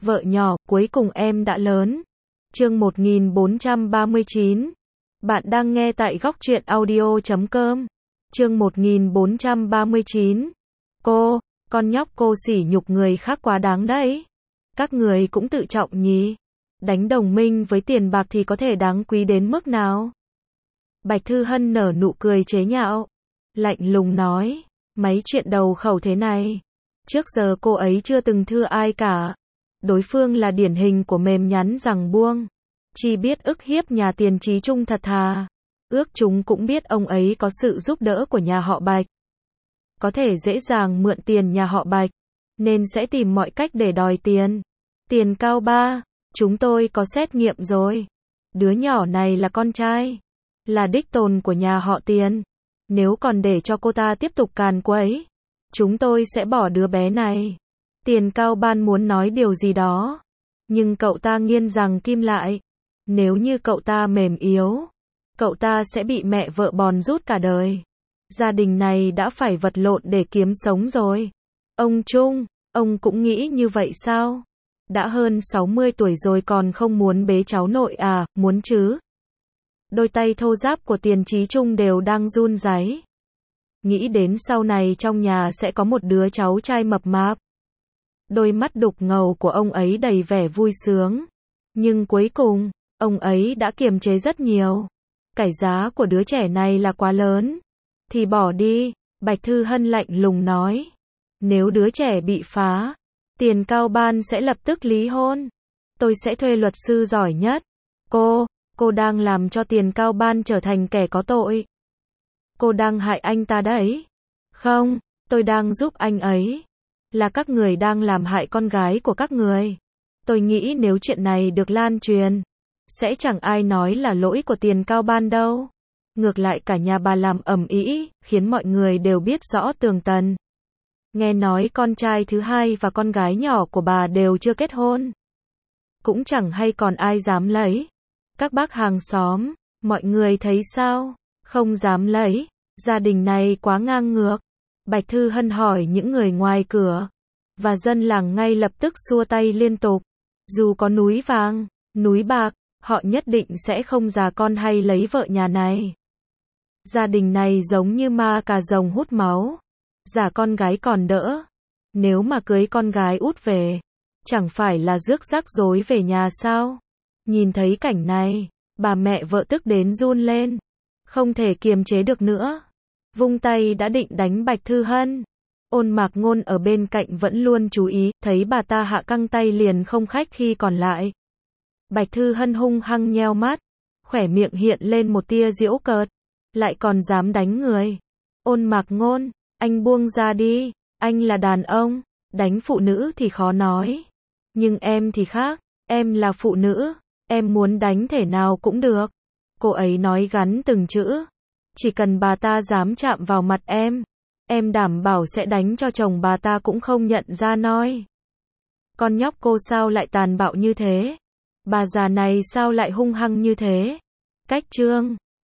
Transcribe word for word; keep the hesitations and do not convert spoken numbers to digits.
Vợ nhỏ, cuối cùng em đã lớn. Chương một nghìn bốn trăm ba mươi chín. Bạn đang nghe tại góc truyện audio chấm com. Chương một nghìn bốn trăm ba mươi chín. Cô, con nhóc cô sỉ nhục người khác quá đáng đấy. Các người cũng tự trọng nhỉ. Đánh đồng minh với tiền bạc thì có thể đáng quý đến mức nào? Bạch Thư Hân nở nụ cười chế nhạo. Lạnh lùng nói, mấy chuyện đầu khẩu thế này. Trước giờ cô ấy chưa từng thưa ai cả. Đối phương là điển hình của mềm nhắn rằng buông. Chỉ biết ức hiếp nhà tiền Trí Trung thật thà. Ước chúng cũng biết ông ấy có sự giúp đỡ của nhà họ Bạch. Có thể dễ dàng mượn tiền nhà họ Bạch. Nên sẽ tìm mọi cách để đòi tiền. Tiền Cao Ba, chúng tôi có xét nghiệm rồi. Đứa nhỏ này là con trai. Là đích tôn của nhà họ Tiền. Nếu còn để cho cô ta tiếp tục càn quấy, chúng tôi sẽ bỏ đứa bé này. Tiền Cao Ban muốn nói điều gì đó. Nhưng cậu ta nghiến rằng kim lại. Nếu như cậu ta mềm yếu, cậu ta sẽ bị mẹ vợ bòn rút cả đời. Gia đình này đã phải vật lộn để kiếm sống rồi. Ông Trung, ông cũng nghĩ như vậy sao? Đã hơn sáu mươi tuổi rồi còn không muốn bế cháu nội à, muốn chứ? Đôi tay thô ráp của Tiền Trí Trung đều đang run rẩy. Nghĩ đến sau này trong nhà sẽ có một đứa cháu trai mập mạp. Đôi mắt đục ngầu của ông ấy đầy vẻ vui sướng. Nhưng cuối cùng, ông ấy đã kiềm chế rất nhiều. Cái giá của đứa trẻ này là quá lớn. Thì bỏ đi, Bạch Thư Hân lạnh lùng nói. Nếu đứa trẻ bị phá, Tiền Cao Ban sẽ lập tức lý hôn. Tôi sẽ thuê luật sư giỏi nhất. Cô, cô đang làm cho Tiền Cao Ban trở thành kẻ có tội. Cô đang hại anh ta đấy. Không, tôi đang giúp anh ấy. Là các người đang làm hại con gái của các người. Tôi nghĩ nếu chuyện này được lan truyền, sẽ chẳng ai nói là lỗi của Tiền Cao Ban đâu. Ngược lại cả nhà bà làm ầm ĩ, khiến mọi người đều biết rõ tường tận. Nghe nói con trai thứ hai và con gái nhỏ của bà đều chưa kết hôn. Cũng chẳng hay còn ai dám lấy. Các bác hàng xóm, mọi người thấy sao? Không dám lấy. Gia đình này quá ngang ngược. Bạch Thư Hân hỏi những người ngoài cửa. Và dân làng ngay lập tức xua tay liên tục. Dù có núi vàng, núi bạc, họ nhất định sẽ không già con hay lấy vợ nhà này. Gia đình này giống như ma cà rồng hút máu. Giả con gái còn đỡ. Nếu mà cưới con gái út về, chẳng phải là rước rắc rối về nhà sao? Nhìn thấy cảnh này, bà mẹ vợ tức đến run lên. Không thể kiềm chế được nữa. Vung tay đã định đánh Bạch Thư Hân. Ôn Mạc Ngôn ở bên cạnh vẫn luôn chú ý, thấy bà ta hạ căng tay liền không khách khi còn lại. Bạch Thư Hân hung hăng nheo mắt, khỏe miệng hiện lên một tia giễu cợt. Lại còn dám đánh người. Ôn Mạc Ngôn, anh buông ra đi, anh là đàn ông, đánh phụ nữ thì khó nói. Nhưng em thì khác, em là phụ nữ, em muốn đánh thể nào cũng được. Cô ấy nói gắn từng chữ. Chỉ cần bà ta dám chạm vào mặt em, em đảm bảo sẽ đánh cho chồng bà ta cũng không nhận ra nói. Con nhóc cô sao lại tàn bạo như thế? Bà già này sao lại hung hăng như thế? Cách trương.